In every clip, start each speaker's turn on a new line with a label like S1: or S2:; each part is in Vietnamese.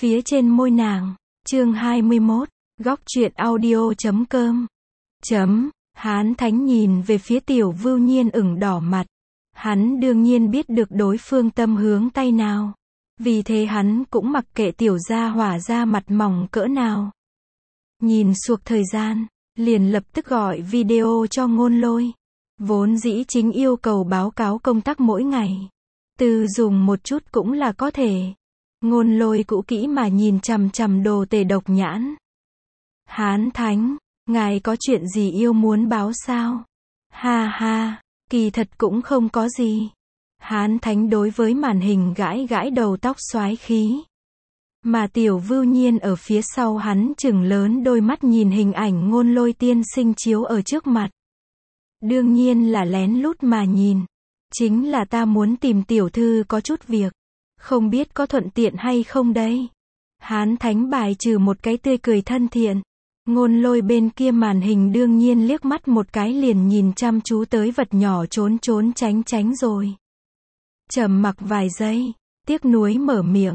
S1: phía trên môi nàng. Chương 21, góc truyện audio.com. Hán Thánh nhìn về phía Tiểu Vưu Nhiên ửng đỏ mặt. Hắn đương nhiên biết được đối phương tâm hướng tay nào. Vì thế hắn cũng mặc kệ tiểu gia hỏa ra mặt mỏng cỡ nào. Nhìn suộc thời gian, liền lập tức gọi video cho Ngôn Lôi. Vốn dĩ chính yêu cầu báo cáo công tác mỗi ngày. Từ dùng một chút cũng là có thể. Ngôn Lôi cũ kỹ mà nhìn chằm chằm đồ tể độc nhãn. Hán Thánh, ngài có chuyện gì yêu muốn báo sao? Ha ha, kỳ thật cũng không có gì. Hán Thánh đối với màn hình gãi gãi đầu tóc xoái khí. Mà Tiểu Vưu Nhiên ở phía sau hắn trừng lớn đôi mắt nhìn hình ảnh Ngôn Lôi tiên sinh chiếu ở trước mặt. Đương nhiên là lén lút mà nhìn. Chính là ta muốn tìm tiểu thư có chút việc. Không biết có thuận tiện hay không đây? Hán Thánh bài trừ một cái tươi cười thân thiện. Ngôn Lôi bên kia màn hình đương nhiên liếc mắt một cái liền nhìn chăm chú tới vật nhỏ trốn trốn tránh tránh rồi. Trầm mặc vài giây, tiếc nuối mở miệng.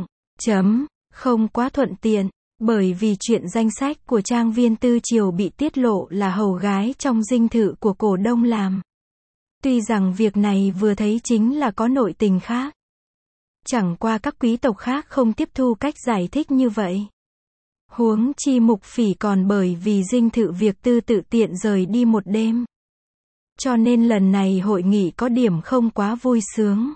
S1: Không quá thuận tiện, bởi vì chuyện danh sách của trang viên Tư Triều bị tiết lộ là hầu gái trong dinh thự của cổ đông làm. Tuy rằng việc này vừa thấy chính là có nội tình khác. Chẳng qua các quý tộc khác không tiếp thu cách giải thích như vậy. Huống chi Mục Phỉ còn bởi vì dinh thự việc tư tự tiện rời đi một đêm. Cho nên lần này hội nghị có điểm không quá vui sướng.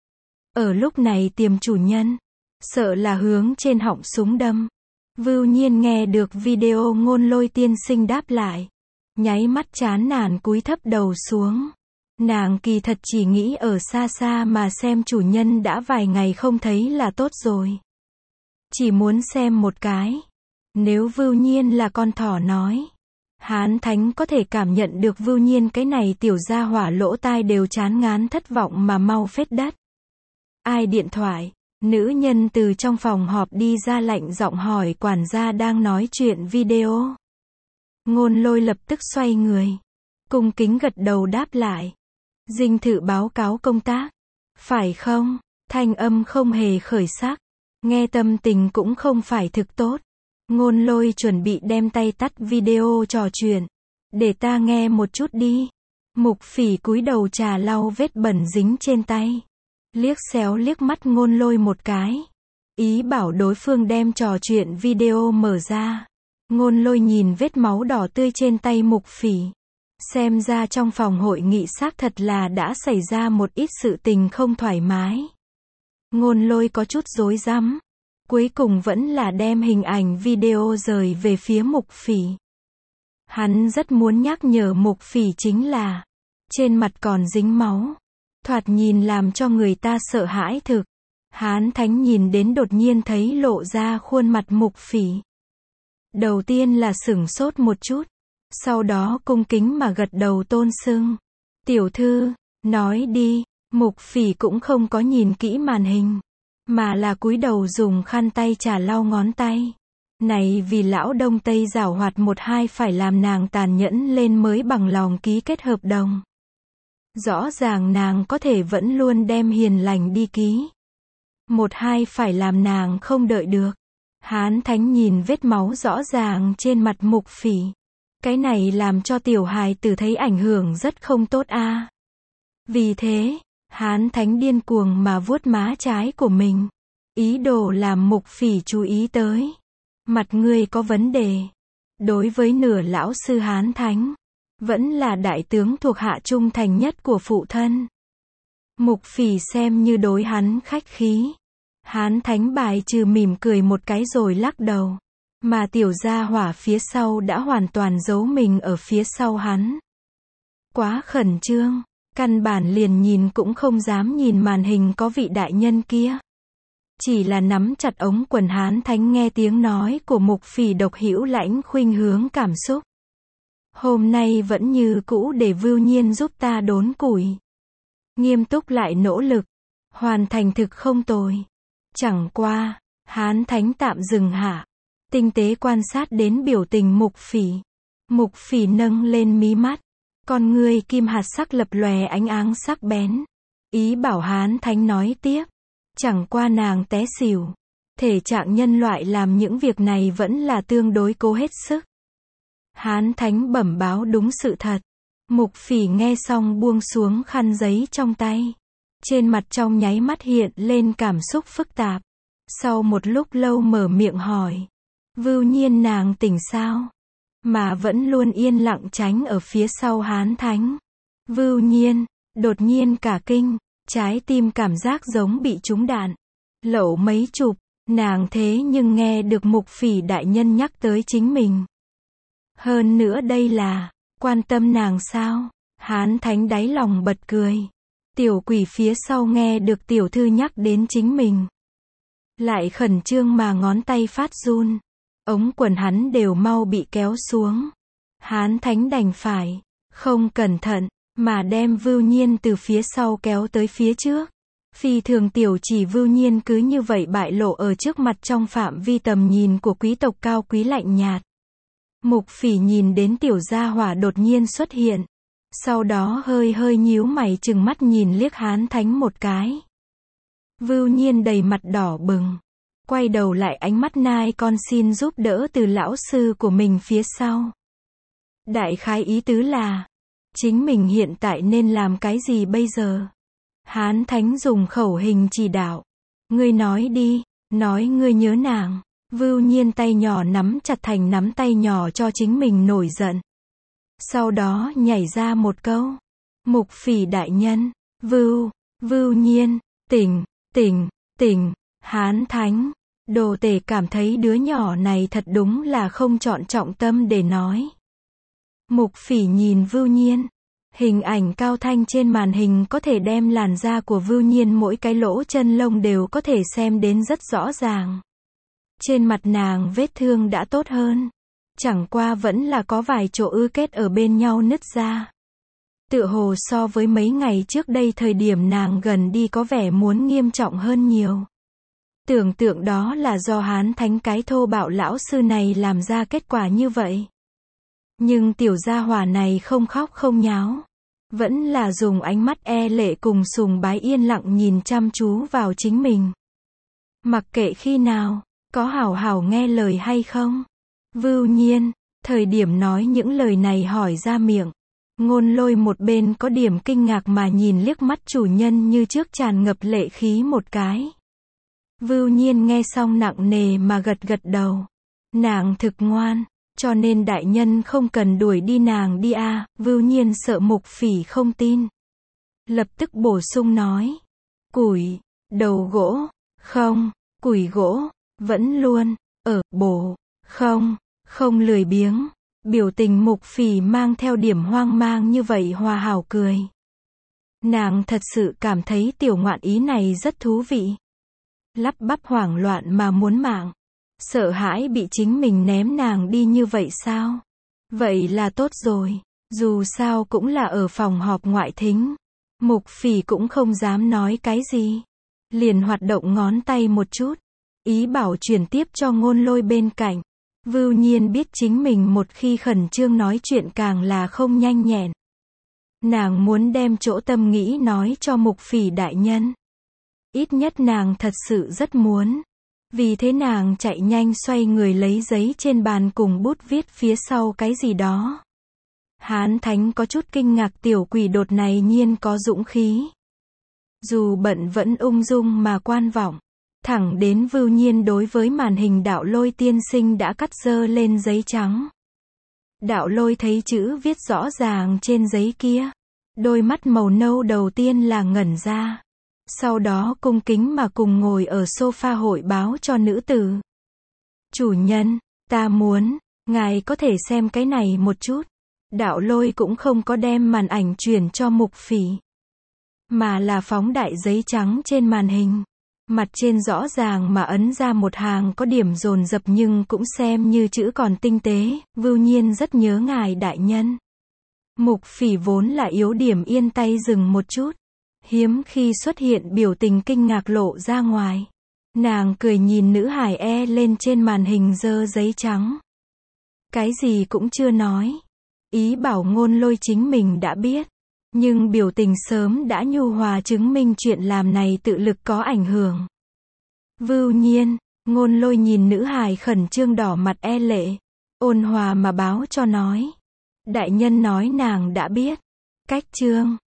S1: Ở lúc này tiềm chủ nhân, sợ là hướng trên họng súng đâm. Vưu Nhiên nghe được video Ngôn Lôi tiên sinh đáp lại. Nháy mắt chán nản cúi thấp đầu xuống. Nàng kỳ thật chỉ nghĩ ở xa xa mà xem chủ nhân đã vài ngày không thấy là tốt rồi. Chỉ muốn xem một cái. Nếu Vưu Nhiên là con thỏ nói. Hán Thánh có thể cảm nhận được Vưu Nhiên cái này tiểu gia hỏa lỗ tai đều chán ngán thất vọng mà mau phết đất. Ai điện thoại? Nữ nhân từ trong phòng họp đi ra lạnh giọng hỏi quản gia đang nói chuyện video. Ngôn Lôi lập tức xoay người. Cung kính gật đầu đáp lại. Dinh thự báo cáo công tác. Phải không? Thanh âm không hề khởi sắc. Nghe tâm tình cũng không phải thực tốt. Ngôn Lôi chuẩn bị đem tay tắt video trò chuyện. Để ta nghe một chút đi. Mục Phỉ cúi đầu trà lau vết bẩn dính trên tay. Liếc xéo liếc mắt Ngôn Lôi một cái. Ý bảo đối phương đem trò chuyện video mở ra. Ngôn Lôi nhìn vết máu đỏ tươi trên tay Mục Phỉ. Xem ra trong phòng hội nghị xác thật là đã xảy ra một ít sự tình không thoải mái. Ngôn Lôi có chút rối rắm. Cuối cùng vẫn là đem hình ảnh video rời về phía Mục Phỉ. Hắn rất muốn nhắc nhở Mục Phỉ chính là trên mặt còn dính máu. Thoạt nhìn làm cho người ta sợ hãi thực. Hán Thánh nhìn đến đột nhiên thấy lộ ra khuôn mặt Mục Phỉ. Đầu tiên là sửng sốt một chút. Sau đó cung kính mà gật đầu tôn xưng. Tiểu thư, nói đi. Mục Phỉ cũng không có nhìn kỹ màn hình. Mà là cúi đầu dùng khăn tay trà lau ngón tay. Này vì lão Đông Tây giảo hoạt một hai phải làm nàng tàn nhẫn lên mới bằng lòng ký kết hợp đồng. Rõ ràng nàng có thể vẫn luôn đem hiền lành đi ký. Một hai phải làm nàng không đợi được. Hán Thánh nhìn vết máu rõ ràng trên mặt Mục Phỉ. Cái này làm cho tiểu hài tử thấy ảnh hưởng rất không tốt a. Vì thế, Hán Thánh điên cuồng mà vuốt má trái của mình. Ý đồ làm Mục Phỉ chú ý tới. Mặt ngươi có vấn đề. Đối với nửa lão sư Hán Thánh. Vẫn là đại tướng thuộc hạ trung thành nhất của phụ thân. Mục Phỉ xem như đối hắn khách khí. Hán Thánh bài trừ mỉm cười một cái rồi lắc đầu. Mà tiểu gia hỏa phía sau đã hoàn toàn giấu mình ở phía sau hắn. Quá khẩn trương. Căn bản liền nhìn cũng không dám nhìn màn hình có vị đại nhân kia. Chỉ là nắm chặt ống quần Hán Thánh nghe tiếng nói của Mục Phỉ độc hữu lãnh khuynh hướng cảm xúc. Hôm nay vẫn như cũ để Vưu Nhiên giúp ta đốn củi. Nghiêm túc lại nỗ lực. Hoàn thành thực không tồi. Chẳng qua, Hán Thánh tạm dừng hạ. Tinh tế quan sát đến biểu tình Mục Phỉ. Mục Phỉ nâng lên mí mắt. Con ngươi kim hạt sắc lập lòe ánh áng sắc bén. Ý bảo Hán Thánh nói tiếp. Chẳng qua nàng té xỉu. Thể trạng nhân loại làm những việc này vẫn là tương đối cố hết sức. Hán Thánh bẩm báo đúng sự thật. Mục Phỉ nghe xong buông xuống khăn giấy trong tay. Trên mặt trong nháy mắt hiện lên cảm xúc phức tạp. Sau một lúc lâu mở miệng hỏi. Vưu Nhiên nàng tỉnh sao? Mà vẫn luôn yên lặng tránh ở phía sau Hán Thánh. Vưu Nhiên, đột nhiên cả kinh, trái tim cảm giác giống bị trúng đạn. Lậu mấy chục, nàng thế nhưng nghe được Mục Phỉ đại nhân nhắc tới chính mình. Hơn nữa đây là, quan tâm nàng sao? Hán Thánh đáy lòng bật cười. Tiểu quỷ phía sau nghe được tiểu thư nhắc đến chính mình. Lại khẩn trương mà ngón tay phát run. Ống quần hắn đều mau bị kéo xuống. Hán Thánh đành phải, không cẩn thận, mà đem Vưu Nhiên từ phía sau kéo tới phía trước. Phi thường tiểu chỉ Vưu Nhiên cứ như vậy bại lộ ở trước mặt trong phạm vi tầm nhìn của quý tộc cao quý lạnh nhạt. Mục Phỉ nhìn đến tiểu gia hỏa đột nhiên xuất hiện. Sau đó hơi hơi nhíu mày chừng mắt nhìn liếc Hán Thánh một cái. Vưu Nhiên đầy mặt đỏ bừng. Quay đầu lại ánh mắt nai con xin giúp đỡ từ lão sư của mình phía sau. Đại khái ý tứ là, chính mình hiện tại nên làm cái gì bây giờ? Hán Thánh dùng khẩu hình chỉ đạo. Ngươi nói đi, nói ngươi nhớ nàng. Vưu Nhiên tay nhỏ nắm chặt thành nắm tay nhỏ cho chính mình nổi giận. Sau đó nhảy ra một câu. Mục Phỉ đại nhân, Vưu Nhiên, tỉnh. Hán Thánh, đồ tể cảm thấy đứa nhỏ này thật đúng là không chọn trọng tâm để nói. Mục Phỉ nhìn Vưu Nhiên. Hình ảnh cao thanh trên màn hình có thể đem làn da của Vưu Nhiên mỗi cái lỗ chân lông đều có thể xem đến rất rõ ràng. Trên mặt nàng vết thương đã tốt hơn. Chẳng qua vẫn là có vài chỗ ư kết ở bên nhau nứt ra. Tựa hồ so với mấy ngày trước đây thời điểm nàng gần đi có vẻ muốn nghiêm trọng hơn nhiều. Tưởng tượng đó là do Hán Thánh cái thô bạo lão sư này làm ra kết quả như vậy. Nhưng tiểu gia hỏa này không khóc không nháo. Vẫn là dùng ánh mắt e lệ cùng sùng bái yên lặng nhìn chăm chú vào chính mình. Mặc kệ khi nào, có hảo hảo nghe lời hay không? Vưu Nhiên, thời điểm nói những lời này hỏi ra miệng. Ngôn Lôi một bên có điểm kinh ngạc mà nhìn liếc mắt chủ nhân như trước tràn ngập lệ khí một cái. Vưu Nhiên nghe xong nặng nề mà gật gật đầu. Nàng thực ngoan, cho nên đại nhân không cần đuổi đi nàng đi à. Vưu Nhiên sợ Mục Phỉ không tin. Lập tức bổ sung nói. Củi, đầu gỗ, không, củi gỗ, vẫn luôn, ở, bổ, không lười biếng. Biểu tình Mục Phỉ mang theo điểm hoang mang như vậy hòa hảo cười. Nàng thật sự cảm thấy tiểu ngoạn ý này rất thú vị. Lắp bắp hoảng loạn mà muốn mạng. Sợ hãi bị chính mình ném nàng đi như vậy sao? Vậy là tốt rồi. Dù sao cũng là ở phòng họp ngoại thính. Mục Phỉ cũng không dám nói cái gì. Liền hoạt động ngón tay một chút. Ý bảo chuyển tiếp cho Ngôn Lôi bên cạnh. Vưu Nhiên biết chính mình một khi khẩn trương nói chuyện càng là không nhanh nhẹn. Nàng muốn đem chỗ tâm nghĩ nói cho Mục Phỉ đại nhân. Ít nhất nàng thật sự rất muốn. Vì thế nàng chạy nhanh xoay người lấy giấy trên bàn cùng bút viết phía sau cái gì đó. Hán Thánh có chút kinh ngạc tiểu quỷ đột này nhiên có dũng khí. Dù bận vẫn ung dung mà quan vọng. Thẳng đến Vưu Nhiên đối với màn hình Đạo Lôi tiên sinh đã cắt dơ lên giấy trắng. Đạo Lôi thấy chữ viết rõ ràng trên giấy kia. Đôi mắt màu nâu đầu tiên là ngẩn ra. Sau đó cung kính mà cùng ngồi ở sofa hội báo cho nữ tử. Chủ nhân, ta muốn, ngài có thể xem cái này một chút. Đạo Lôi cũng không có đem màn ảnh chuyển cho Mục Phỉ. Mà là phóng đại giấy trắng trên màn hình. Mặt trên rõ ràng mà ấn ra một hàng có điểm dồn dập nhưng cũng xem như chữ còn tinh tế. Vưu Nhiên rất nhớ ngài đại nhân. Mục Phỉ vốn là yếu điểm yên tay dừng một chút. Hiếm khi xuất hiện biểu tình kinh ngạc lộ ra ngoài. Nàng cười nhìn nữ hài e lên trên màn hình dơ giấy trắng. Cái gì cũng chưa nói. Ý bảo Ngôn Lôi chính mình đã biết. Nhưng biểu tình sớm đã nhu hòa chứng minh chuyện làm này tự lực có ảnh hưởng. Vưu Nhiên, Ngôn Lôi nhìn nữ hài khẩn trương đỏ mặt e lệ, ôn hòa mà báo cho nói. Đại nhân nói nàng đã biết. Cách chương